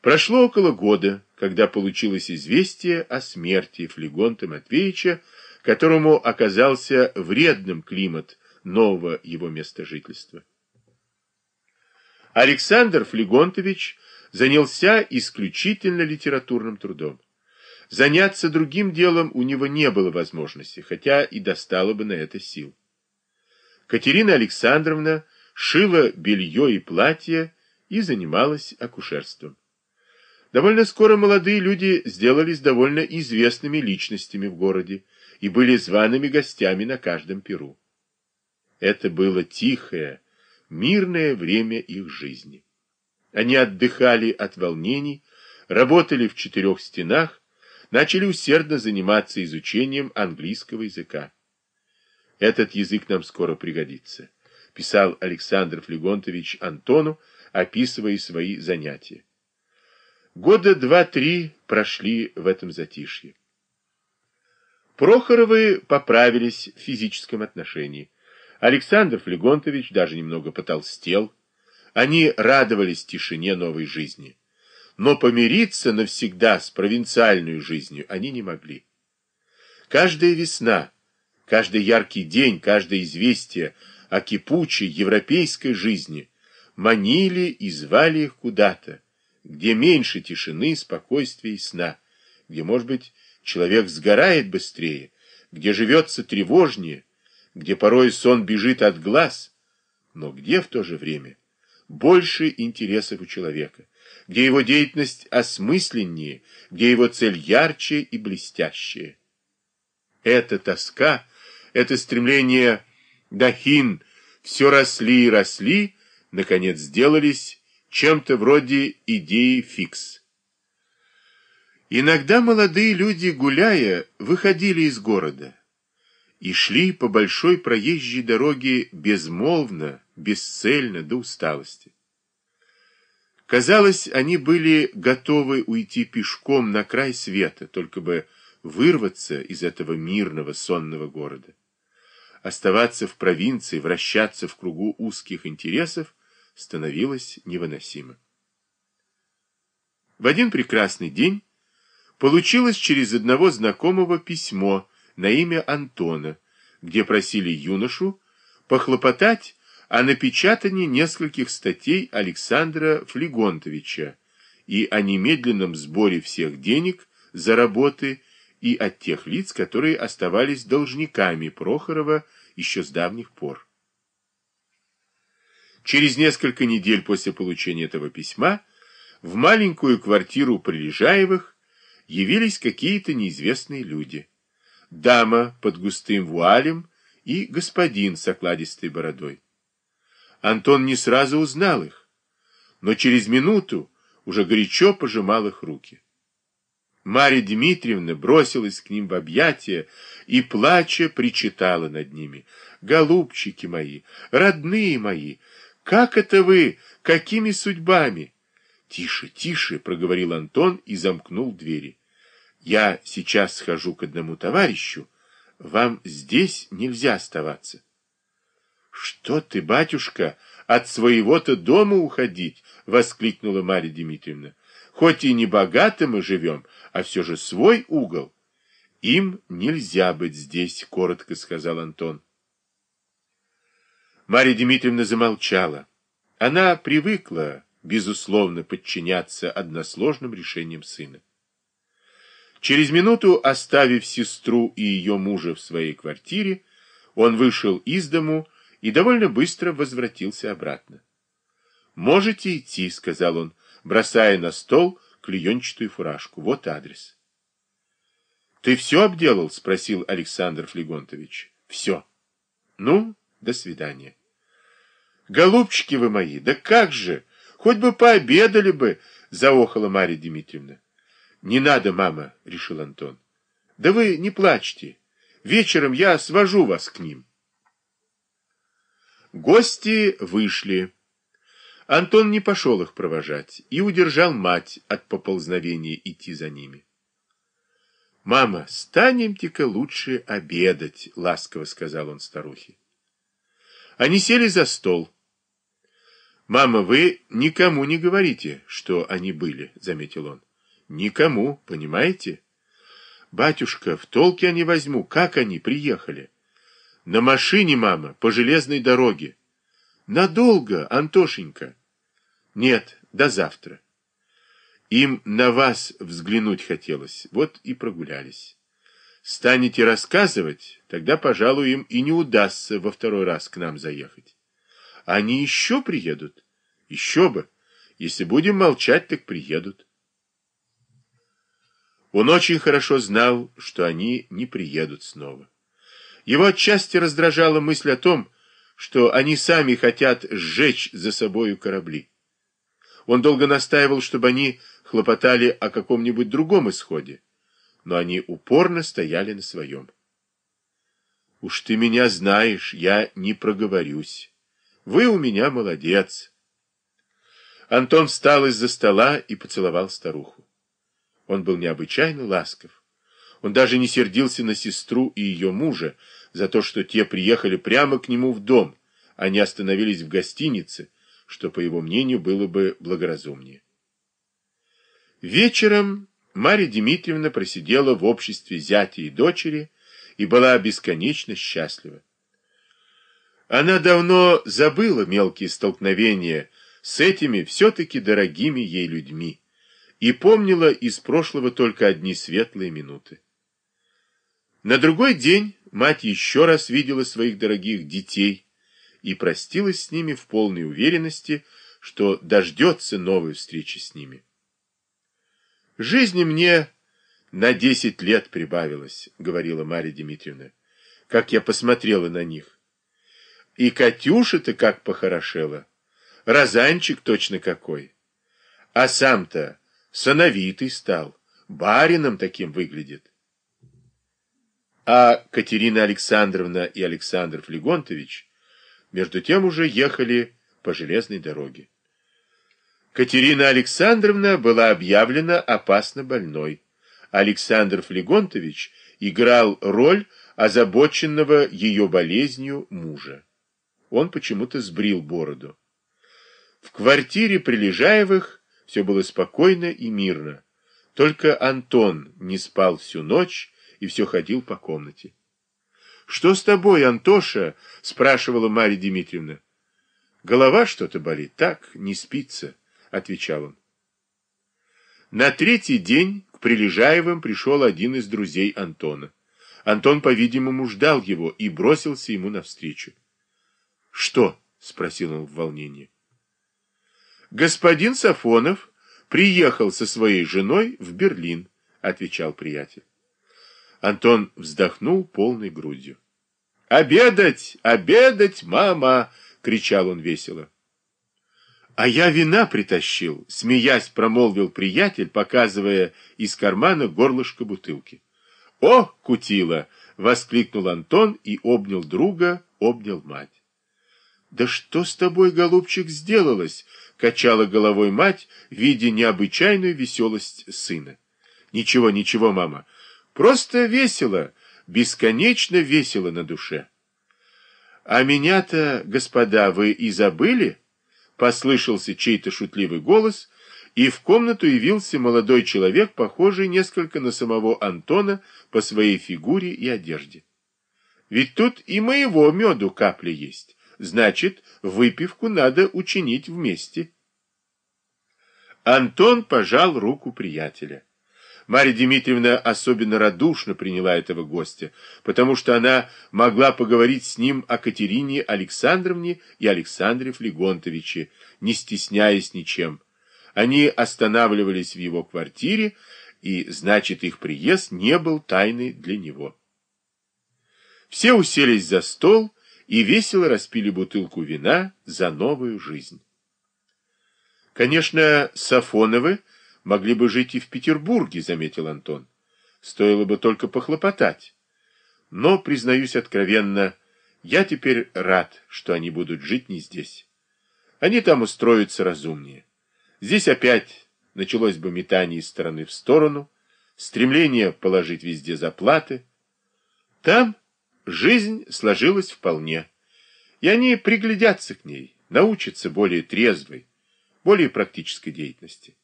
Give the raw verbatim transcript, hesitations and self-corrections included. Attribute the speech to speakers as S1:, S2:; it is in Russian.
S1: Прошло около года, когда получилось известие о смерти Флегонта Матвеевича, которому оказался вредным климат нового его места жительства. Александр Флегонтович занялся исключительно литературным трудом. Заняться другим делом у него не было возможности, хотя и достало бы на это сил. Катерина Александровна шила белье и платья и занималась акушерством. Довольно скоро молодые люди сделались довольно известными личностями в городе и были зваными гостями на каждом пиру. Это было тихое, мирное время их жизни. Они отдыхали от волнений, работали в четырех стенах, начали усердно заниматься изучением английского языка. «Этот язык нам скоро пригодится», — писал Александр Флегонтович Антону, описывая свои занятия. Года два-три прошли в этом затишье. Прохоровы поправились в физическом отношении. Александр Флегонтович даже немного потолстел. Они радовались тишине новой жизни. Но помириться навсегда с провинциальной жизнью они не могли. Каждая весна, каждый яркий день, каждое известие о кипучей европейской жизни манили и звали их куда-то, где меньше тишины, спокойствия и сна, где, может быть, человек сгорает быстрее, где живется тревожнее, где порой сон бежит от глаз, но где в то же время больше интересов у человека, где его деятельность осмысленнее, где его цель ярче и блестящее. Эта тоска, это стремление дахин все росли и росли, наконец сделались чем-то вроде идеи фикс. Иногда молодые люди, гуляя, выходили из города и шли по большой проезжей дороге безмолвно, бесцельно, до усталости. Казалось, они были готовы уйти пешком на край света, только бы вырваться из этого мирного сонного города. Оставаться в провинции, вращаться в кругу узких интересов становилось невыносимо. В один прекрасный день получилось через одного знакомого письмо на имя Антона, где просили юношу похлопотать о напечатании нескольких статей Александра Флегонтовича и о немедленном сборе всех денег за работы и от тех лиц, которые оставались должниками Прохорова еще с давних пор. Через несколько недель после получения этого письма в маленькую квартиру Прилежаевых явились какие-то неизвестные люди. Дама под густым вуалем и господин с окладистой бородой. Антон не сразу узнал их, но через минуту уже горячо пожимал их руки. Марья Дмитриевна бросилась к ним в объятия и, плача, причитала над ними: «Голубчики мои, родные мои, как это вы? Какими судьбами?» «Тише, тише!» — проговорил Антон и замкнул двери. «Я сейчас схожу к одному товарищу. Вам здесь нельзя оставаться». «Что ты, батюшка, от своего-то дома уходить?» — воскликнула Марья Дмитриевна. «Хоть и не богато мы живем, а все же свой угол». «Им нельзя быть здесь», — коротко сказал Антон. Марья Дмитриевна замолчала. Она привыкла, безусловно, подчиняться односложным решениям сына. Через минуту, оставив сестру и ее мужа в своей квартире, он вышел из дому и довольно быстро возвратился обратно. «Можете идти», — сказал он, бросая на стол клеенчатую фуражку. «Вот адрес». «Ты все обделал?» — спросил Александр Флегонтович. «Все. Ну, до свидания». «Голубчики вы мои, да как же! Хоть бы пообедали бы!» — заохала Марья Дмитриевна. «Не надо, мама», — решил Антон. «Да вы не плачьте. Вечером я свожу вас к ним». Гости вышли. Антон не пошел их провожать и удержал мать от поползновения идти за ними. «Мама, станемте-ка лучше обедать», — ласково сказал он старухе. Они сели за стол. Мама, вы никому не говорите, что они были, заметил он. Никому, понимаете? Батюшка, в толке я не возьму, как они приехали? На машине, мама, по железной дороге. Надолго, Антошенька. Нет, до завтра. Им на вас взглянуть хотелось, вот и прогулялись. Станете рассказывать, тогда, пожалуй, им и не удастся во второй раз к нам заехать. Они еще приедут? Еще бы. Если будем молчать, так приедут. Он очень хорошо знал, что они не приедут снова. Его отчасти раздражала мысль о том, что они сами хотят сжечь за собою корабли. Он долго настаивал, чтобы они хлопотали о каком-нибудь другом исходе, но они упорно стояли на своем. «Уж ты меня знаешь, я не проговорюсь. Вы у меня молодец». Антон встал из-за стола и поцеловал старуху. Он был необычайно ласков. Он даже не сердился на сестру и ее мужа за то, что те приехали прямо к нему в дом, а не остановились в гостинице, что, по его мнению, было бы благоразумнее. Вечером Марья Дмитриевна просидела в обществе зятя и дочери и была бесконечно счастлива. Она давно забыла мелкие столкновения с этими все-таки дорогими ей людьми и помнила из прошлого только одни светлые минуты. На другой день мать еще раз видела своих дорогих детей и простилась с ними в полной уверенности, что дождется новой встречи с ними. «Жизни мне на десять лет прибавилось», — говорила Марья Дмитриевна, — «как я посмотрела на них. И Катюша-то как похорошела, розанчик точно какой. А сам-то сановитый стал, барином таким выглядит». А Катерина Александровна и Александр Флегонтович между тем уже ехали по железной дороге. Катерина Александровна была объявлена опасно больной. Александр Флегонтович играл роль озабоченного ее болезнью мужа. Он почему-то сбрил бороду. В квартире Прилежаевых все было спокойно и мирно. Только Антон не спал всю ночь и все ходил по комнате. «Что с тобой, Антоша?» — спрашивала Марья Дмитриевна. «Голова что-то болит, так, не спится», — отвечал он. На третий день к Прилежаевым пришел один из друзей Антона. Антон, по-видимому, ждал его и бросился ему навстречу. «Что?» — спросил он в волнении. «Господин Сафонов приехал со своей женой в Берлин», — отвечал приятель. Антон вздохнул полной грудью. «Обедать! Обедать, мама!» — кричал он весело. «А я вина притащил», — смеясь промолвил приятель, показывая из кармана горлышко бутылки. «О, кутила!» — воскликнул Антон и обнял друга, обнял мать. «Да что с тобой, голубчик, сделалось?» — качала головой мать, видя необычайную веселость сына. «Ничего, ничего, мама. Просто весело, бесконечно весело на душе». «А меня-то, господа, вы и забыли?» — послышался чей-то шутливый голос, и в комнату явился молодой человек, похожий несколько на самого Антона по своей фигуре и одежде. «Ведь тут и моего меду капля есть. Значит, выпивку надо учинить вместе». Антон пожал руку приятеля. Марья Дмитриевна особенно радушно приняла этого гостя, потому что она могла поговорить с ним о Катерине Александровне и Александре Флегонтовиче, не стесняясь ничем. Они останавливались в его квартире, и, значит, их приезд не был тайной для него. Все уселись за стол и весело распили бутылку вина за новую жизнь. Конечно, Сафоновы могли бы жить и в Петербурге, заметил Антон. Стоило бы только похлопотать. Но, признаюсь откровенно, я теперь рад, что они будут жить не здесь. Они там устроятся разумнее. Здесь опять началось бы метание из стороны в сторону, стремление положить везде заплаты. Там жизнь сложилась вполне, и они приглядятся к ней. научится более трезвой, более практической деятельности.